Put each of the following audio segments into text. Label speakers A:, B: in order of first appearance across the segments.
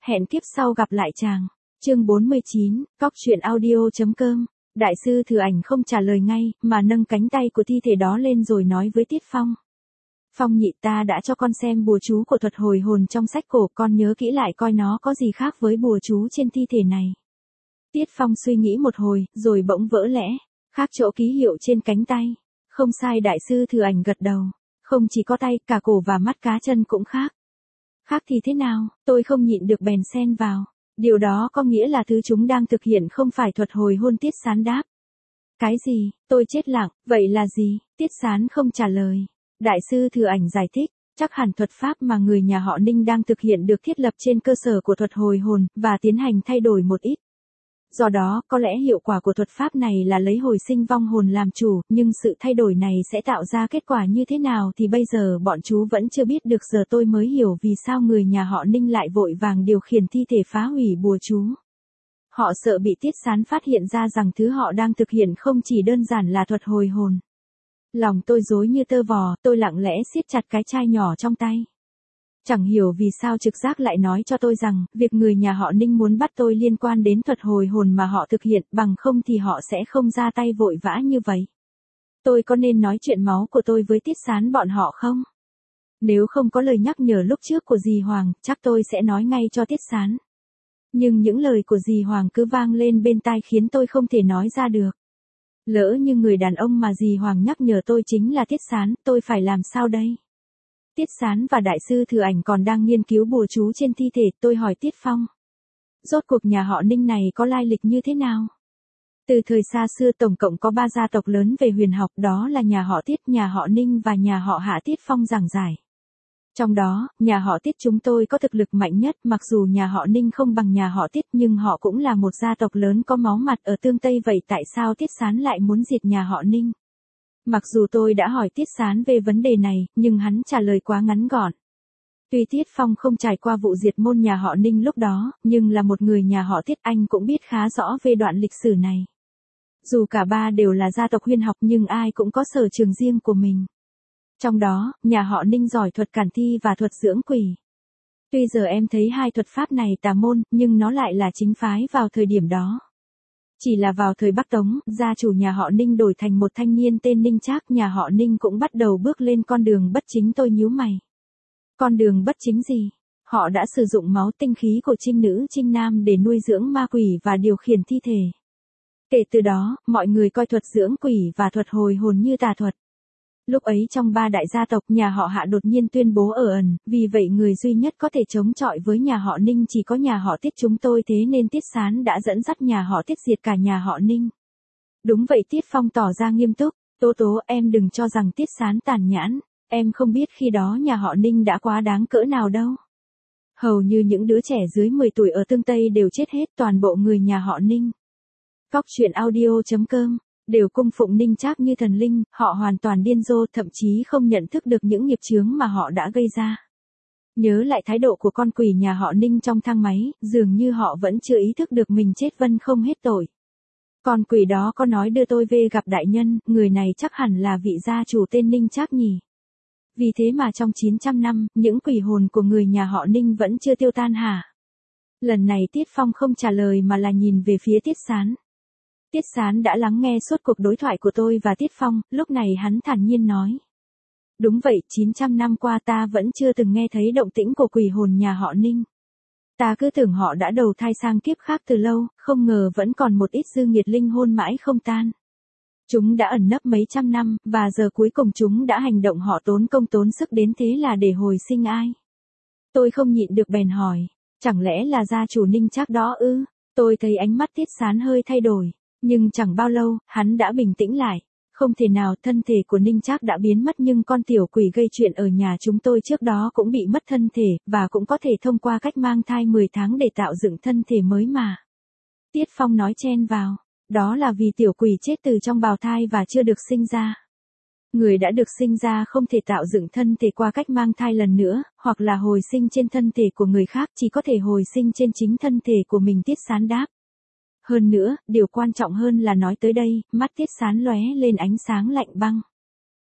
A: Hẹn kiếp sau gặp lại chàng. Chương 49, Cóc truyện audio.com. Đại sư Thừa Ảnh không trả lời ngay, mà nâng cánh tay của thi thể đó lên rồi nói với Tiết Phong. Phong nhị, ta đã cho con xem bùa chú của thuật hồi hồn trong sách cổ, con nhớ kỹ lại coi nó có gì khác với bùa chú trên thi thể này. Tiết Phong suy nghĩ một hồi, rồi bỗng vỡ lẽ, khác chỗ ký hiệu trên cánh tay. Không sai, đại sư Thừa Ảnh gật đầu. Không chỉ có tay, cả cổ và mắt cá chân cũng khác. Khác thì thế nào? Tôi không nhịn được bèn xen vào. Điều đó có nghĩa là thứ chúng đang thực hiện không phải thuật hồi hôn. Tiết Sán đáp. Cái gì? Tôi chết lặng, vậy là gì? Tiết Sán không trả lời. Đại sư Thừa Ảnh giải thích, chắc hẳn thuật pháp mà người nhà họ Ninh đang thực hiện được thiết lập trên cơ sở của thuật hồi hồn, và tiến hành thay đổi một ít. Do đó, có lẽ hiệu quả của thuật pháp này là lấy hồi sinh vong hồn làm chủ, nhưng sự thay đổi này sẽ tạo ra kết quả như thế nào thì bây giờ bọn chú vẫn chưa biết được. Giờ tôi mới hiểu vì sao người nhà họ Ninh lại vội vàng điều khiển thi thể phá hủy bùa chú. Họ sợ bị Tiết Sán phát hiện ra rằng thứ họ đang thực hiện không chỉ đơn giản là thuật hồi hồn. Lòng tôi rối như tơ vò, tôi lặng lẽ siết chặt cái chai nhỏ trong tay. Chẳng hiểu vì sao trực giác lại nói cho tôi rằng, việc người nhà họ Ninh muốn bắt tôi liên quan đến thuật hồi hồn mà họ thực hiện, bằng không thì họ sẽ không ra tay vội vã như vậy. Tôi có nên nói chuyện máu của tôi với Tiết Sán bọn họ không? Nếu không có lời nhắc nhở lúc trước của dì Hoàng, chắc tôi sẽ nói ngay cho Tiết Sán. Nhưng những lời của dì Hoàng cứ vang lên bên tai khiến tôi không thể nói ra được. Lỡ như người đàn ông mà dì Hoàng nhắc nhở tôi chính là Tiết Sán, tôi phải làm sao đây? Tiết Sán và đại sư Thừa Ảnh còn đang nghiên cứu bùa chú trên thi thể, tôi hỏi Tiết Phong. Rốt cuộc nhà họ Ninh này có lai lịch như thế nào? Từ thời xa xưa tổng cộng có 3 gia tộc lớn về huyền học, đó là nhà họ Tiết, nhà họ Ninh và nhà họ Hạ. Tiết Phong giảng giải. Trong đó, nhà họ Tiết chúng tôi có thực lực mạnh nhất, mặc dù nhà họ Ninh không bằng nhà họ Tiết nhưng họ cũng là một gia tộc lớn có máu mặt ở Tương Tây. Vậy tại sao Tiết Sán lại muốn diệt nhà họ Ninh? Mặc dù tôi đã hỏi Tiết Sán về vấn đề này, nhưng hắn trả lời quá ngắn gọn. Tuy Tiết Phong không trải qua vụ diệt môn nhà họ Ninh lúc đó, nhưng là một người nhà họ Tiết, anh cũng biết khá rõ về đoạn lịch sử này. Dù cả ba đều là gia tộc huyền học nhưng ai cũng có sở trường riêng của mình. Trong đó, nhà họ Ninh giỏi thuật cản thi và thuật dưỡng quỷ. Tuy giờ em thấy hai thuật pháp này tà môn, nhưng nó lại là chính phái vào thời điểm đó. Chỉ là vào thời Bắc Tống, gia chủ nhà họ Ninh đổi thành một thanh niên tên Ninh Trác, nhà họ Ninh cũng bắt đầu bước lên con đường bất chính. Tôi nhíu mày. Con đường bất chính gì? Họ đã sử dụng máu tinh khí của trinh nữ trinh nam để nuôi dưỡng ma quỷ và điều khiển thi thể. Kể từ đó, mọi người coi thuật dưỡng quỷ và thuật hồi hồn như tà thuật. Lúc ấy trong 3 đại gia tộc, nhà họ Hạ đột nhiên tuyên bố ở ẩn, vì vậy người duy nhất có thể chống chọi với nhà họ Ninh chỉ có nhà họ Tiết chúng tôi, thế nên Tiết Sán đã dẫn dắt nhà họ Tiết diệt cả nhà họ Ninh. Đúng vậy, Tiết Phong tỏ ra nghiêm túc. Tố, em đừng cho rằng Tiết Sán tàn nhẫn, em không biết khi đó nhà họ Ninh đã quá đáng cỡ nào đâu. Hầu như những đứa trẻ dưới 10 tuổi ở Tương Tây đều chết hết, toàn bộ người nhà họ Ninh. Cóc truyện audio.com đều cung phụng Ninh Trác như thần linh, họ hoàn toàn điên rồ, thậm chí không nhận thức được những nghiệp chướng mà họ đã gây ra. Nhớ lại thái độ của con quỷ nhà họ Ninh trong thang máy, dường như họ vẫn chưa ý thức được mình chết vân không hết tội. Con quỷ đó có nói đưa tôi về gặp đại nhân, người này chắc hẳn là vị gia chủ tên Ninh Trác nhỉ. Vì thế mà trong 900 năm, những quỷ hồn của người nhà họ Ninh vẫn chưa tiêu tan hả? Lần này Tiết Phong không trả lời mà là nhìn về phía Tiết Sán. Tiết Sán đã lắng nghe suốt cuộc đối thoại của tôi và Tiết Phong, lúc này hắn thản nhiên nói. Đúng vậy, 900 năm qua ta vẫn chưa từng nghe thấy động tĩnh của quỷ hồn nhà họ Ninh. Ta cứ tưởng họ đã đầu thai sang kiếp khác từ lâu, không ngờ vẫn còn một ít dư nghiệt linh hồn mãi không tan. Chúng đã ẩn nấp mấy trăm năm, và giờ cuối cùng chúng đã hành động, họ tốn công tốn sức đến thế là để hồi sinh ai? Tôi không nhịn được bèn hỏi, chẳng lẽ là gia chủ Ninh Trác đó ư? Tôi thấy ánh mắt Tiết Sán hơi thay đổi. Nhưng chẳng bao lâu, hắn đã bình tĩnh lại. Không thể nào, thân thể của Ninh Trác đã biến mất nhưng con tiểu quỷ gây chuyện ở nhà chúng tôi trước đó cũng bị mất thân thể, và cũng có thể thông qua cách mang thai 10 tháng để tạo dựng thân thể mới mà. Tiết Phong nói chen vào. Đó là vì tiểu quỷ chết từ trong bào thai và chưa được sinh ra. Người đã được sinh ra không thể tạo dựng thân thể qua cách mang thai lần nữa, hoặc là hồi sinh trên thân thể của người khác, chỉ có thể hồi sinh trên chính thân thể của mình. Tiết Sán đáp. Hơn nữa, điều quan trọng hơn là nói tới đây, mắt Tiết Sán lóe lên ánh sáng lạnh băng.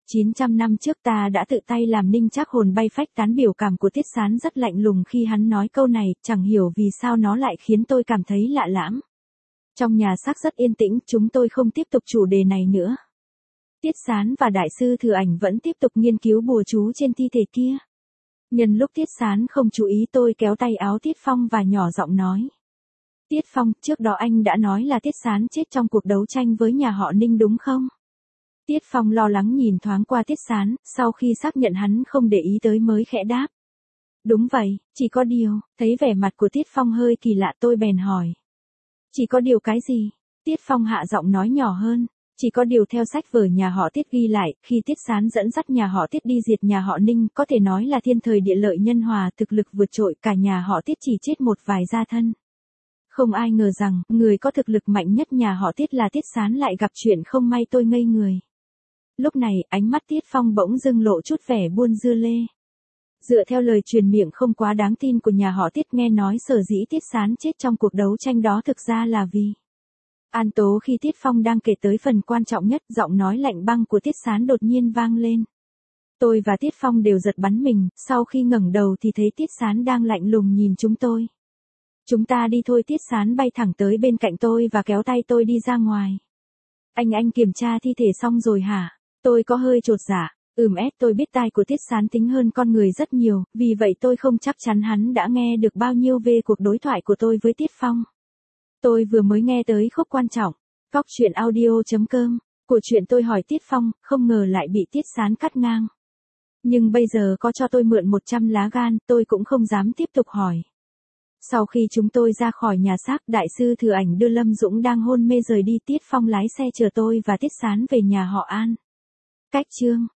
A: 900 năm trước ta đã tự tay làm Ninh Trác hồn bay phách tán. Biểu cảm của Tiết Sán rất lạnh lùng khi hắn nói câu này, chẳng hiểu vì sao nó lại khiến tôi cảm thấy lạ lẫm. Trong nhà xác rất yên tĩnh, chúng tôi không tiếp tục chủ đề này nữa. Tiết Sán và Đại sư Thừa Ảnh vẫn tiếp tục nghiên cứu bùa chú trên thi thể kia. Nhân lúc Tiết Sán không chú ý, tôi kéo tay áo Tiết Phong và nhỏ giọng nói. Tiết Phong, trước đó anh đã nói là Tiết Sán chết trong cuộc đấu tranh với nhà họ Ninh đúng không? Tiết Phong lo lắng nhìn thoáng qua Tiết Sán, sau khi xác nhận hắn không để ý tới mới khẽ đáp. Đúng vậy, chỉ có điều, thấy vẻ mặt của Tiết Phong hơi kỳ lạ tôi bèn hỏi. Chỉ có điều cái gì? Tiết Phong hạ giọng nói nhỏ hơn. Chỉ có điều theo sách vở nhà họ Tiết ghi lại, khi Tiết Sán dẫn dắt nhà họ Tiết đi diệt nhà họ Ninh, có thể nói là thiên thời địa lợi nhân hòa, thực lực vượt trội, cả nhà họ Tiết chỉ chết một vài gia thân. Không ai ngờ rằng, người có thực lực mạnh nhất nhà họ Tiết là Tiết Sán lại gặp chuyện không may. Tôi ngây người. Lúc này, ánh mắt Tiết Phong bỗng dưng lộ chút vẻ buồn dưa lê. Dựa theo lời truyền miệng không quá đáng tin của nhà họ Tiết, nghe nói sở dĩ Tiết Sán chết trong cuộc đấu tranh đó thực ra là vì An tố. Khi Tiết Phong đang kể tới phần quan trọng nhất, giọng nói lạnh băng của Tiết Sán đột nhiên vang lên. Tôi và Tiết Phong đều giật bắn mình, sau khi ngẩng đầu thì thấy Tiết Sán đang lạnh lùng nhìn chúng tôi. Chúng ta đi thôi. Tiết Sán bay thẳng tới bên cạnh tôi và kéo tay tôi đi ra ngoài. Anh kiểm tra thi thể xong rồi hả? Tôi có hơi chột dạ. Tôi biết tai của Tiết Sán tính hơn con người rất nhiều, vì vậy tôi không chắc chắn hắn đã nghe được bao nhiêu về cuộc đối thoại của tôi với Tiết Phong. Tôi vừa mới nghe tới khúc quan trọng. Cóc truyện audio.com. Của chuyện tôi hỏi Tiết Phong, không ngờ lại bị Tiết Sán cắt ngang. Nhưng bây giờ có cho tôi mượn 100 lá gan, tôi cũng không dám tiếp tục hỏi. Sau khi chúng tôi ra khỏi nhà xác, Đại sư Thừa Ảnh đưa Lâm Dũng đang hôn mê rời đi. Tiết Phong lái xe chở tôi và Tiết Sán về nhà họ An. Cách chương